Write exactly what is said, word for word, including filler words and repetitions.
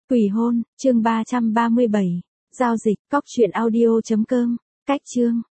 Quỷ hôn, chương ba trăm ba mươi bảy. Giao dịch, cóc truyện audio chấm com. Cách chương.